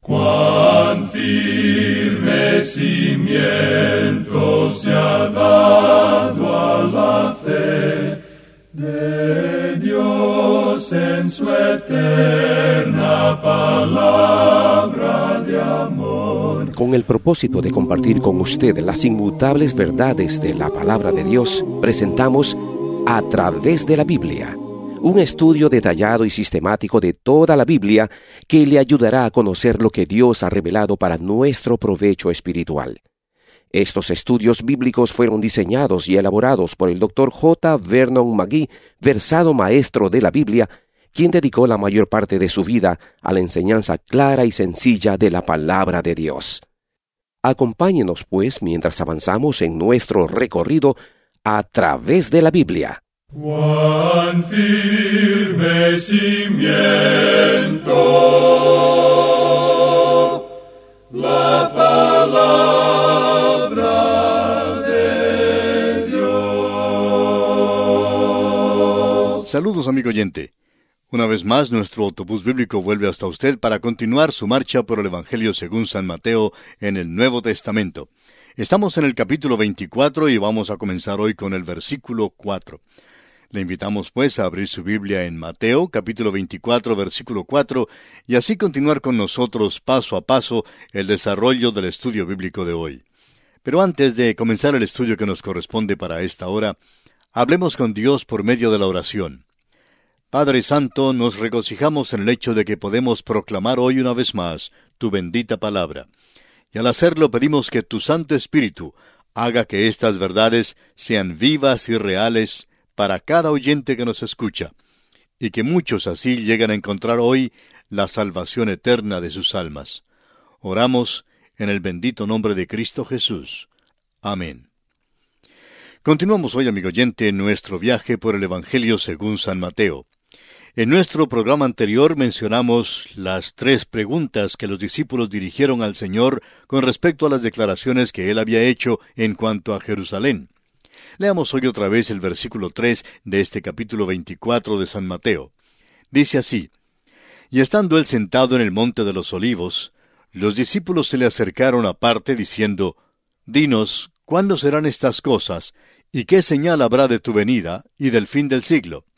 Cuán firme cimiento se ha dado a la fe de Dios en su eterna palabra de amor. Con el propósito de compartir con usted las inmutables verdades de la palabra de Dios, presentamos A Través de la Biblia, un estudio detallado y sistemático de toda la Biblia que le ayudará a conocer lo que Dios ha revelado para nuestro provecho espiritual. Estos estudios bíblicos fueron diseñados y elaborados por el Dr. J. Vernon McGee, versado maestro de la Biblia, quien dedicó la mayor parte de su vida a la enseñanza clara y sencilla de la palabra de Dios. Acompáñenos, pues, mientras avanzamos en nuestro recorrido a través de la Biblia. Cuán firme cimiento la palabra de Dios. Saludos, amigo oyente. Una vez más, nuestro autobús bíblico vuelve hasta usted para continuar su marcha por el Evangelio según San Mateo en el Nuevo Testamento. Estamos en el capítulo 24 y vamos a comenzar hoy con el versículo 4. Le invitamos pues a abrir su Biblia en Mateo, capítulo 24, versículo 4, y así continuar con nosotros paso a paso el desarrollo del estudio bíblico de hoy. Pero antes de comenzar el estudio que nos corresponde para esta hora, hablemos con Dios por medio de la oración. Padre Santo, nos regocijamos en el hecho de que podemos proclamar hoy una vez más tu bendita palabra. Y al hacerlo pedimos que tu Santo Espíritu haga que estas verdades sean vivas y reales para cada oyente que nos escucha, y que muchos así lleguen a encontrar hoy la salvación eterna de sus almas. Oramos en el bendito nombre de Cristo Jesús. Amén. Continuamos hoy, amigo oyente, nuestro viaje por el Evangelio según San Mateo. En nuestro programa anterior mencionamos las 3 preguntas que los discípulos dirigieron al Señor con respecto a las declaraciones que Él había hecho en cuanto a Jerusalén. Leamos hoy otra vez el versículo 3 de este capítulo 24 de San Mateo. Dice así: Y estando él sentado en el monte de los olivos, los discípulos se le acercaron aparte diciendo: Dinos, ¿cuándo serán estas cosas? ¿Y qué señal habrá de tu venida y del fin del siglo?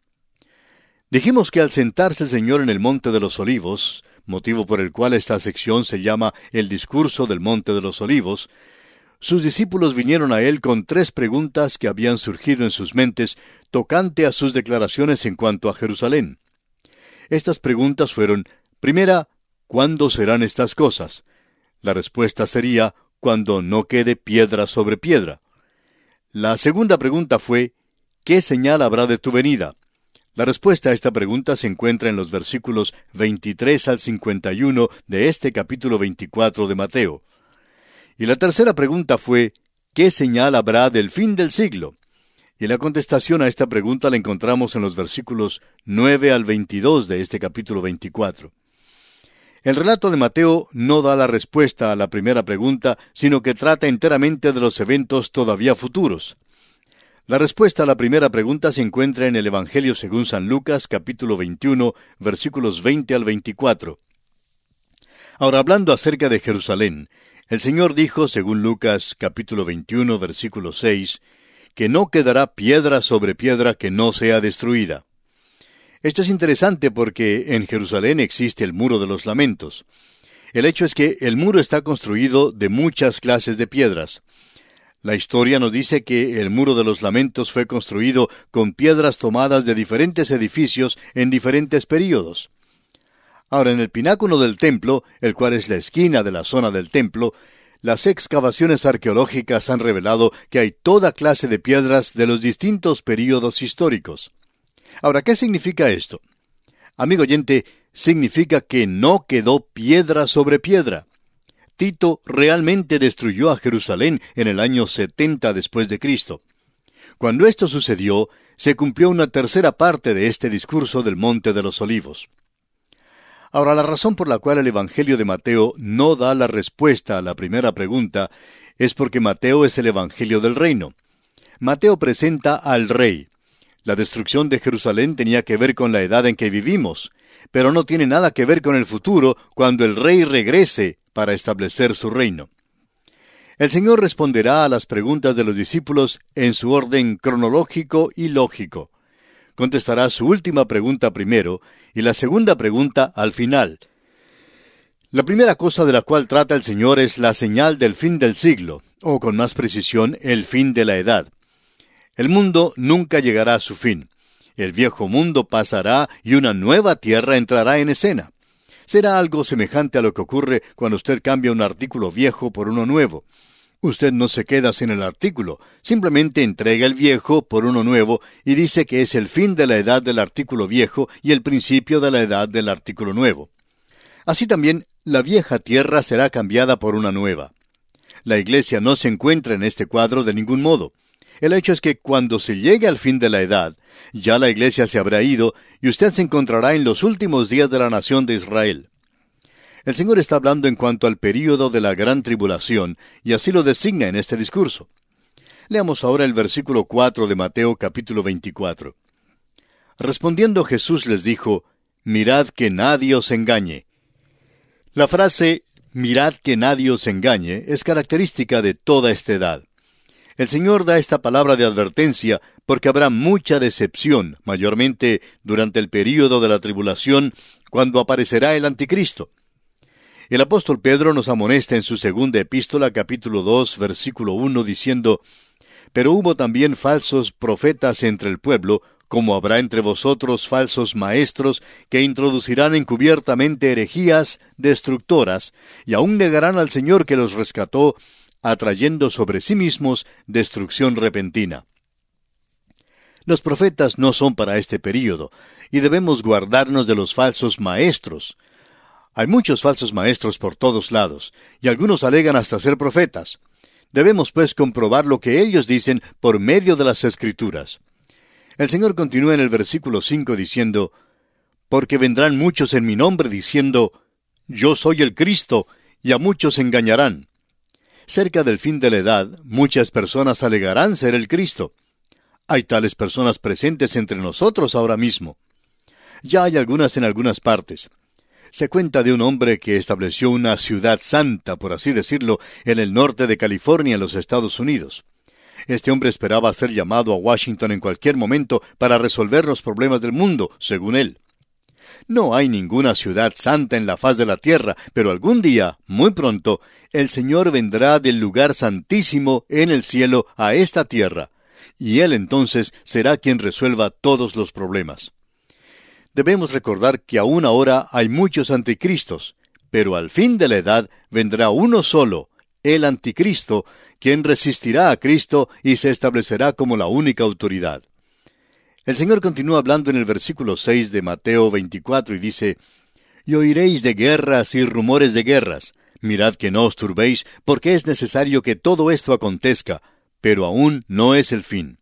Dijimos que al sentarse el Señor en el monte de los olivos, motivo por el cual esta sección se llama el discurso del monte de los olivos, sus discípulos vinieron a él con 3 preguntas que habían surgido en sus mentes tocante a sus declaraciones en cuanto a Jerusalén. Estas preguntas fueron: primera, ¿cuándo serán estas cosas? La respuesta sería: cuando no quede piedra sobre piedra. La segunda pregunta fue: ¿qué señal habrá de tu venida? La respuesta a esta pregunta se encuentra en los versículos 23 al 51 de este capítulo 24 de Mateo. Y la tercera pregunta fue: ¿qué señal habrá del fin del siglo? Y la contestación a esta pregunta la encontramos en los versículos 9 al 22 de este capítulo 24. El relato de Mateo no da la respuesta a la primera pregunta, sino que trata enteramente de los eventos todavía futuros. La respuesta a la primera pregunta se encuentra en el Evangelio según San Lucas, capítulo 21, versículos 20 al 24. Ahora, hablando acerca de Jerusalén, el Señor dijo, según Lucas, capítulo 21, versículo 6, que no quedará piedra sobre piedra que no sea destruida. Esto es interesante porque en Jerusalén existe el Muro de los Lamentos. El hecho es que el muro está construido de muchas clases de piedras. La historia nos dice que el Muro de los Lamentos fue construido con piedras tomadas de diferentes edificios en diferentes períodos. Ahora, en el pináculo del templo, el cual es la esquina de la zona del templo, las excavaciones arqueológicas han revelado que hay toda clase de piedras de los distintos períodos históricos. Ahora, ¿qué significa esto? Amigo oyente, significa que no quedó piedra sobre piedra. Tito realmente destruyó a Jerusalén en el año 70 después de Cristo. Cuando esto sucedió, se cumplió una tercera parte de este discurso del Monte de los Olivos. Ahora, la razón por la cual el Evangelio de Mateo no da la respuesta a la primera pregunta es porque Mateo es el Evangelio del reino. Mateo presenta al rey. La destrucción de Jerusalén tenía que ver con la edad en que vivimos, pero no tiene nada que ver con el futuro cuando el Rey regrese para establecer su reino. El Señor responderá a las preguntas de los discípulos en su orden cronológico y lógico. Contestará su última pregunta primero y la segunda pregunta al final. La primera cosa de la cual trata el Señor es la señal del fin del siglo, o con más precisión, el fin de la edad. El mundo nunca llegará a su fin. El viejo mundo pasará y una nueva tierra entrará en escena. Será algo semejante a lo que ocurre cuando usted cambia un artículo viejo por uno nuevo. Usted no se queda sin el artículo, simplemente entrega el viejo por uno nuevo y dice que es el fin de la edad del artículo viejo y el principio de la edad del artículo nuevo. Así también, la vieja tierra será cambiada por una nueva. La iglesia no se encuentra en este cuadro de ningún modo. El hecho es que cuando se llegue al fin de la edad, ya la iglesia se habrá ido y usted se encontrará en los últimos días de la nación de Israel. El Señor está hablando en cuanto al período de la gran tribulación, y así lo designa en este discurso. Leamos ahora el versículo 4 de Mateo capítulo 24. Respondiendo Jesús les dijo, «Mirad que nadie os engañe». La frase, «mirad que nadie os engañe», es característica de toda esta edad. El Señor da esta palabra de advertencia porque habrá mucha decepción, mayormente durante el período de la tribulación, cuando aparecerá el anticristo. El apóstol Pedro nos amonesta en su segunda epístola, capítulo 2, versículo 1, diciendo, «Pero hubo también falsos profetas entre el pueblo, como habrá entre vosotros falsos maestros, que introducirán encubiertamente herejías destructoras, y aún negarán al Señor que los rescató, atrayendo sobre sí mismos destrucción repentina». Los profetas no son para este período, y debemos guardarnos de los falsos maestros. Hay muchos falsos maestros por todos lados, y algunos alegan hasta ser profetas. Debemos, pues, comprobar lo que ellos dicen por medio de las Escrituras. El Señor continúa en el versículo 5 diciendo, «Porque vendrán muchos en mi nombre diciendo, Yo soy el Cristo, y a muchos engañarán». Cerca del fin de la edad, muchas personas alegarán ser el Cristo. Hay tales personas presentes entre nosotros ahora mismo. Ya hay algunas en algunas partes. Se cuenta de un hombre que estableció una ciudad santa, por así decirlo, en el norte de California, en los Estados Unidos. Este hombre esperaba ser llamado a Washington en cualquier momento para resolver los problemas del mundo, según él. No hay ninguna ciudad santa en la faz de la tierra, pero algún día, muy pronto, el Señor vendrá del lugar santísimo en el cielo a esta tierra, y Él entonces será quien resuelva todos los problemas. Debemos recordar que aún ahora hay muchos anticristos, pero al fin de la edad vendrá uno solo, el anticristo, quien resistirá a Cristo y se establecerá como la única autoridad. El Señor continúa hablando en el versículo 6 de Mateo 24 y dice, «Y oiréis de guerras y rumores de guerras. Mirad que no os turbéis, porque es necesario que todo esto acontezca, pero aún no es el fin».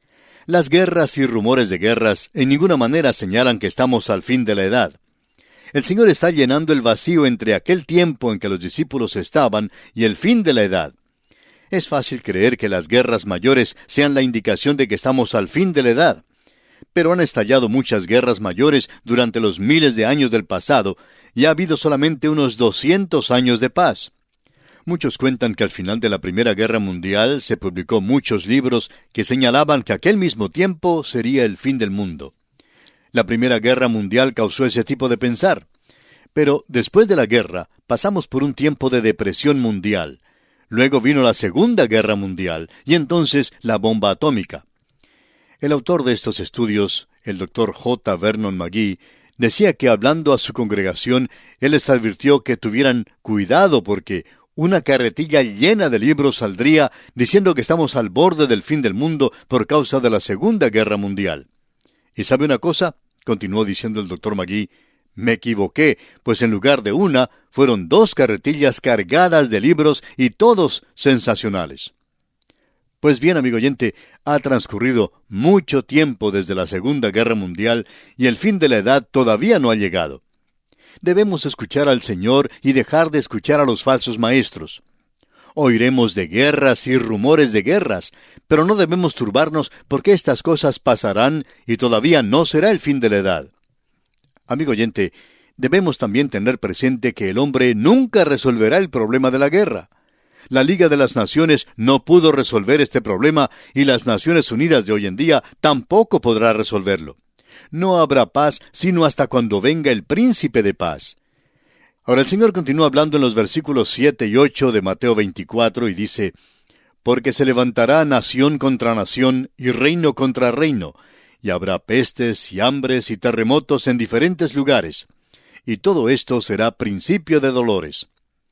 Las guerras y rumores de guerras en ninguna manera señalan que estamos al fin de la edad. El Señor está llenando el vacío entre aquel tiempo en que los discípulos estaban y el fin de la edad. Es fácil creer que las guerras mayores sean la indicación de que estamos al fin de la edad. Pero han estallado muchas guerras mayores durante los miles de años del pasado y ha habido solamente unos 200 años de paz. Muchos cuentan que al final de la Primera Guerra Mundial se publicó muchos libros que señalaban que aquel mismo tiempo sería el fin del mundo. La Primera Guerra Mundial causó ese tipo de pensar. Pero después de la guerra pasamos por un tiempo de depresión mundial. Luego vino la Segunda Guerra Mundial y entonces la bomba atómica. El autor de estos estudios, el Dr. J. Vernon McGee, decía que hablando a su congregación, él les advirtió que tuvieran cuidado porque una carretilla llena de libros saldría diciendo que estamos al borde del fin del mundo por causa de la Segunda Guerra Mundial. ¿Y sabe una cosa?, continuó diciendo el Dr. McGee, me equivoqué, pues en lugar de una, fueron 2 carretillas cargadas de libros y todos sensacionales. Pues bien, amigo oyente, ha transcurrido mucho tiempo desde la Segunda Guerra Mundial y el fin de la edad todavía no ha llegado. Debemos escuchar al Señor y dejar de escuchar a los falsos maestros. Oiremos de guerras y rumores de guerras, pero no debemos turbarnos porque estas cosas pasarán y todavía no será el fin de la edad. Amigo oyente, debemos también tener presente que el hombre nunca resolverá el problema de la guerra. La Liga de las Naciones no pudo resolver este problema y las Naciones Unidas de hoy en día tampoco podrá resolverlo. No habrá paz sino hasta cuando venga el príncipe de paz. Ahora el Señor continúa hablando en los versículos 7 y 8 de Mateo 24 y dice: Porque se levantará nación contra nación y reino contra reino, y habrá pestes y hambres y terremotos en diferentes lugares. Y todo esto será principio de dolores.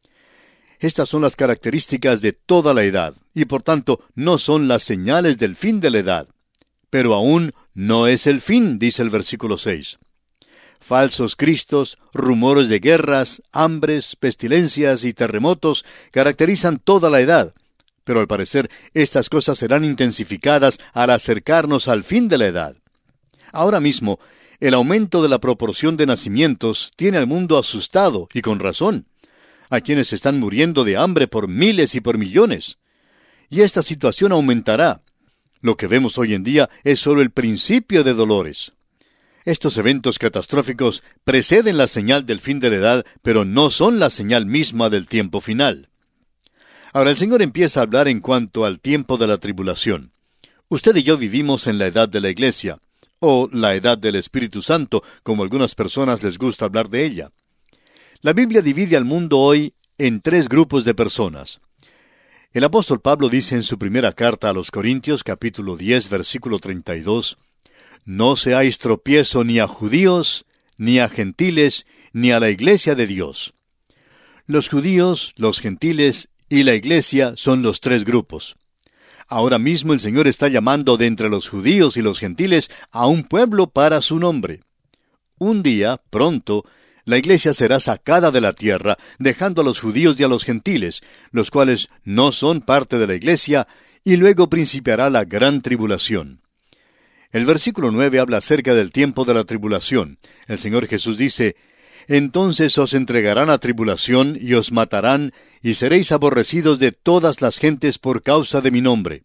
Estas son las características de toda la edad, y por tanto no son las señales del fin de la edad. Pero aún no es el fin, dice el versículo 6. Falsos cristos, rumores de guerras, hambres, pestilencias y terremotos caracterizan toda la edad. Pero al parecer estas cosas serán intensificadas al acercarnos al fin de la edad. Ahora mismo, el aumento de la proporción de nacimientos tiene al mundo asustado, y con razón. Hay quienes están muriendo de hambre por miles y por millones. Y esta situación aumentará. Lo que vemos hoy en día es solo el principio de dolores. Estos eventos catastróficos preceden la señal del fin de la edad, pero no son la señal misma del tiempo final. Ahora el Señor empieza a hablar en cuanto al tiempo de la tribulación. Usted y yo vivimos en la edad de la Iglesia, o la edad del Espíritu Santo, como algunas personas les gusta hablar de ella. La Biblia divide al mundo hoy en 3 grupos de personas. El apóstol Pablo dice en su primera carta a los Corintios, capítulo 10, versículo 32, No seáis tropiezo ni a judíos, ni a gentiles, ni a la iglesia de Dios. Los judíos, los gentiles y la iglesia son los 3 grupos. Ahora mismo el Señor está llamando de entre los judíos y los gentiles a un pueblo para su nombre. Un día, pronto, la iglesia será sacada de la tierra, dejando a los judíos y a los gentiles, los cuales no son parte de la iglesia, y luego principiará la gran tribulación. El versículo 9 habla acerca del tiempo de la tribulación. El Señor Jesús dice: Entonces os entregarán a tribulación y os matarán, y seréis aborrecidos de todas las gentes por causa de mi nombre.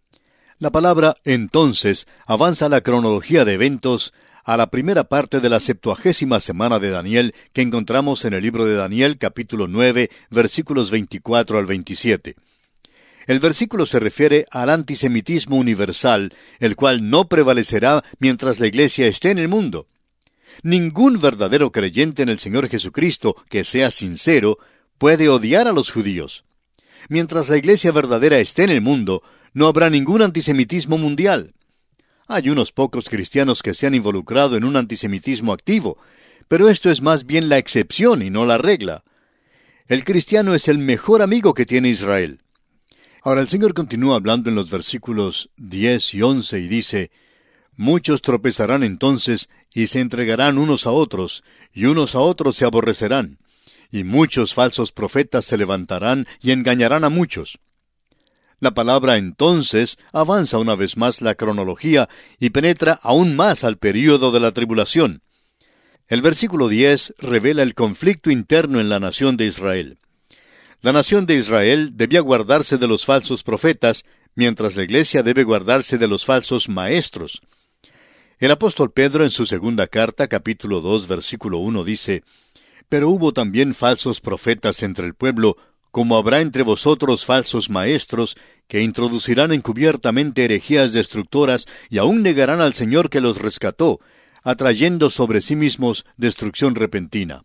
La palabra entonces avanza la cronología de eventos a la primera parte de la 70ª semana de Daniel, que encontramos en el libro de Daniel, capítulo 9, versículos 24 al 27. El versículo se refiere al antisemitismo universal, el cual no prevalecerá mientras la iglesia esté en el mundo. Ningún verdadero creyente en el Señor Jesucristo que sea sincero puede odiar a los judíos. Mientras la iglesia verdadera esté en el mundo, no habrá ningún antisemitismo mundial. Hay unos pocos cristianos que se han involucrado en un antisemitismo activo, pero esto es más bien la excepción y no la regla. El cristiano es el mejor amigo que tiene Israel. Ahora el Señor continúa hablando en los versículos 10 y 11 y dice: Muchos tropezarán entonces y se entregarán unos a otros, y unos a otros se aborrecerán. Y muchos falsos profetas se levantarán y engañarán a muchos. La palabra entonces avanza una vez más la cronología y penetra aún más al período de la tribulación. El versículo 10 revela el conflicto interno en la nación de Israel. La nación de Israel debía guardarse de los falsos profetas, mientras la iglesia debe guardarse de los falsos maestros. El apóstol Pedro en su segunda carta, capítulo 2, versículo 1 dice: Pero hubo también falsos profetas entre el pueblo, como habrá entre vosotros falsos maestros, que introducirán encubiertamente herejías destructoras y aún negarán al Señor que los rescató, atrayendo sobre sí mismos destrucción repentina.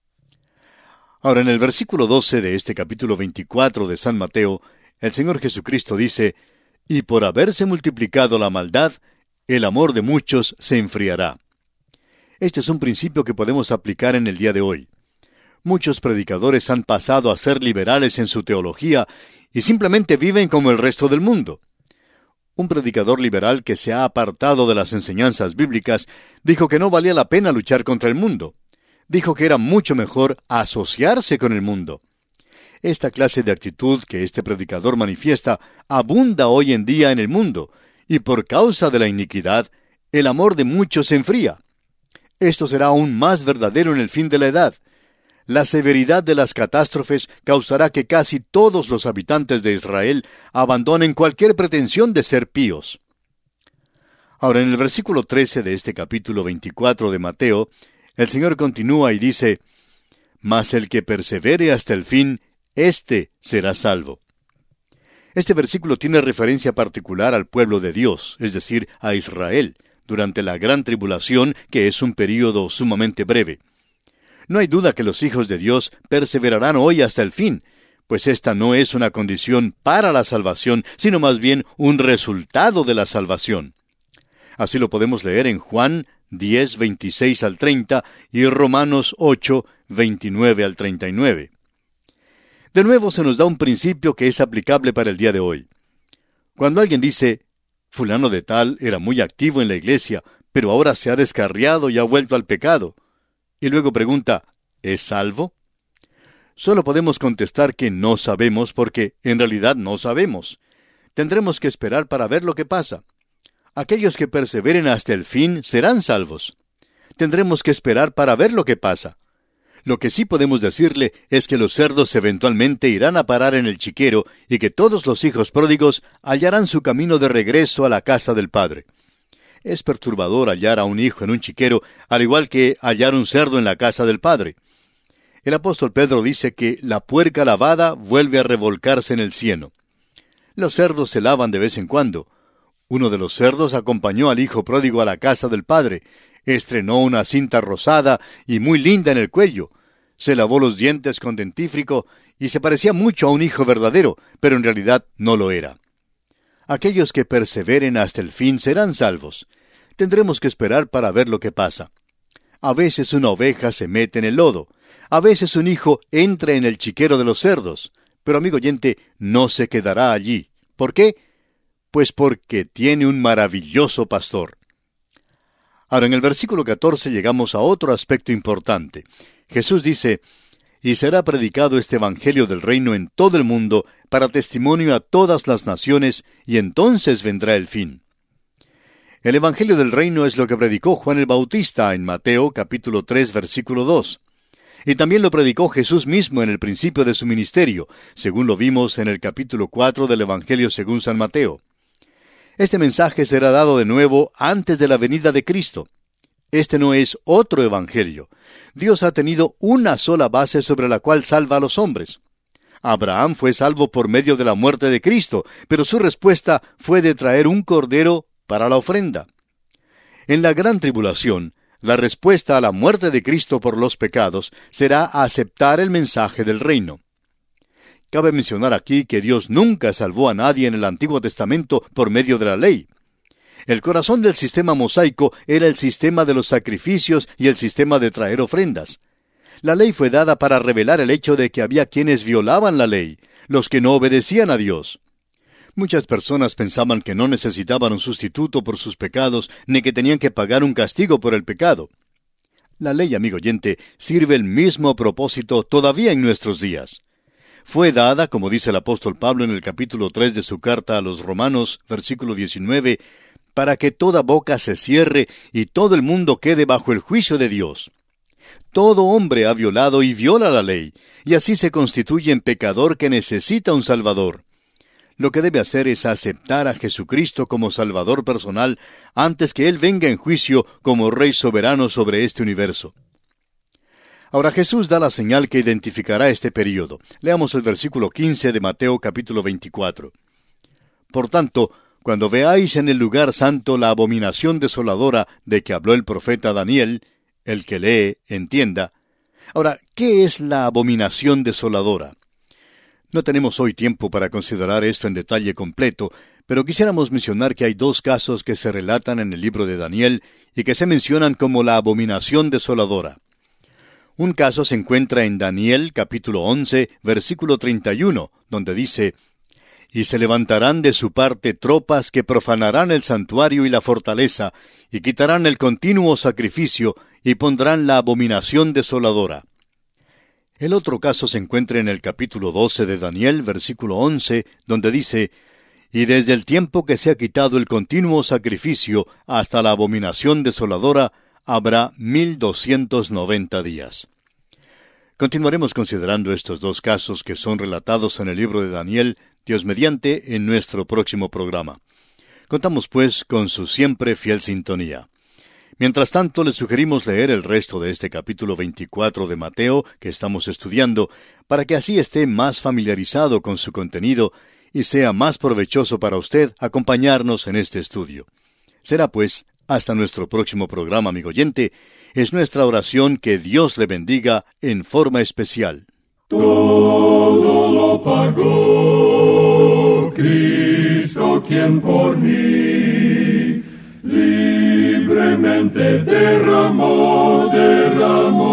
Ahora, en el versículo 12 de este capítulo 24 de San Mateo, el Señor Jesucristo dice: Y por haberse multiplicado la maldad, el amor de muchos se enfriará. Este es un principio que podemos aplicar en el día de hoy. Muchos predicadores han pasado a ser liberales en su teología y simplemente viven como el resto del mundo. Un predicador liberal que se ha apartado de las enseñanzas bíblicas dijo que no valía la pena luchar contra el mundo. Dijo que era mucho mejor asociarse con el mundo. Esta clase de actitud que este predicador manifiesta abunda hoy en día en el mundo, y por causa de la iniquidad, el amor de muchos se enfría. Esto será aún más verdadero en el fin de la edad. La severidad de las catástrofes causará que casi todos los habitantes de Israel abandonen cualquier pretensión de ser píos. Ahora, en el versículo 13 de este capítulo 24 de Mateo, El Señor continúa y dice, mas el que persevere hasta el fin, éste será salvo. Este versículo tiene referencia particular al pueblo de Dios, es decir, a Israel, durante la gran tribulación, que es un período sumamente breve. No hay duda que los hijos de Dios perseverarán hoy hasta el fin, pues esta no es una condición para la salvación, sino más bien un resultado de la salvación. Así lo podemos leer en Juan 10, 26 al 30 y Romanos 8, 29 al 39. De nuevo se nos da un principio que es aplicable para el día de hoy. Cuando alguien dice, fulano de tal era muy activo en la iglesia, pero ahora se ha descarriado y ha vuelto al pecado, y luego pregunta, ¿es salvo? Solo podemos contestar que no sabemos porque en realidad no sabemos. Tendremos que esperar para ver lo que pasa. Aquellos que perseveren hasta el fin serán salvos. Tendremos que esperar para ver lo que pasa. Lo que sí podemos decirle es que los cerdos eventualmente irán a parar en el chiquero y que todos los hijos pródigos hallarán su camino de regreso a la casa del Padre. Es perturbador hallar a un hijo en un chiquero, al igual que hallar un cerdo en la casa del Padre. El apóstol Pedro dice que la puerca lavada vuelve a revolcarse en el cieno. Los cerdos se lavan de vez en cuando. Uno de los cerdos acompañó al hijo pródigo a la casa del Padre, estrenó una cinta rosada y muy linda en el cuello, se lavó los dientes con dentífrico y se parecía mucho a un hijo verdadero, pero en realidad no lo era. Aquellos que perseveren hasta el fin serán salvos. Tendremos que esperar para ver lo que pasa. A veces una oveja se mete en el lodo, a veces un hijo entra en el chiquero de los cerdos, pero amigo oyente, no se quedará allí. ¿Por qué? Pues porque tiene un maravilloso pastor. Ahora, en el versículo 14 llegamos a otro aspecto importante. Jesús dice, y será predicado este evangelio del reino en todo el mundo para testimonio a todas las naciones, y entonces vendrá el fin. El evangelio del reino es lo que predicó Juan el Bautista en Mateo capítulo 3 versículo 2. Y también lo predicó Jesús mismo en el principio de su ministerio, según lo vimos en el capítulo 4 del Evangelio según San Mateo. Este mensaje será dado de nuevo antes de la venida de Cristo. Este no es otro evangelio. Dios ha tenido una sola base sobre la cual salva a los hombres. Abraham fue salvo por medio de la muerte de Cristo, pero su respuesta fue de traer un cordero para la ofrenda. En la gran tribulación, la respuesta a la muerte de Cristo por los pecados será aceptar el mensaje del reino. Cabe mencionar aquí que Dios nunca salvó a nadie en el Antiguo Testamento por medio de la ley. El corazón del sistema mosaico era el sistema de los sacrificios y el sistema de traer ofrendas. La ley fue dada para revelar el hecho de que había quienes violaban la ley, los que no obedecían a Dios. Muchas personas pensaban que no necesitaban un sustituto por sus pecados, ni que tenían que pagar un castigo por el pecado. La ley, amigo oyente, sirve el mismo propósito todavía en nuestros días. Fue dada, como dice el apóstol Pablo en el capítulo 3 de su carta a los Romanos, versículo 19, para que toda boca se cierre y todo el mundo quede bajo el juicio de Dios. Todo hombre ha violado y viola la ley, y así se constituye en pecador que necesita un Salvador. Lo que debe hacer es aceptar a Jesucristo como Salvador personal antes que Él venga en juicio como Rey soberano sobre este universo. Ahora Jesús da la señal que identificará este período. Leamos el versículo 15 de Mateo capítulo 24. Por tanto, cuando veáis en el lugar santo la abominación desoladora de que habló el profeta Daniel, el que lee, entienda. Ahora, ¿qué es la abominación desoladora? No tenemos hoy tiempo para considerar esto en detalle completo, pero quisiéramos mencionar que hay dos casos que se relatan en el libro de Daniel y que se mencionan como la abominación desoladora. Un caso se encuentra en Daniel capítulo 11, versículo 31, donde dice, «Y se levantarán de su parte tropas que profanarán el santuario y la fortaleza, y quitarán el continuo sacrificio, y pondrán la abominación desoladora». El otro caso se encuentra en el capítulo 12 de Daniel, versículo 11, donde dice, «Y desde el tiempo que se ha quitado el continuo sacrificio hasta la abominación desoladora, habrá 1290 días». Continuaremos considerando estos dos casos que son relatados en el libro de Daniel, Dios mediante, en nuestro próximo programa. Contamos pues con su siempre fiel sintonía. Mientras tanto, le sugerimos leer el resto de este capítulo 24 de Mateo que estamos estudiando, para que así esté más familiarizado con su contenido y sea más provechoso para usted acompañarnos en este estudio. Será pues, hasta nuestro próximo programa, amigo oyente. Es nuestra oración que Dios le bendiga en forma especial. Todo lo pagó Cristo, quien por mí libremente derramó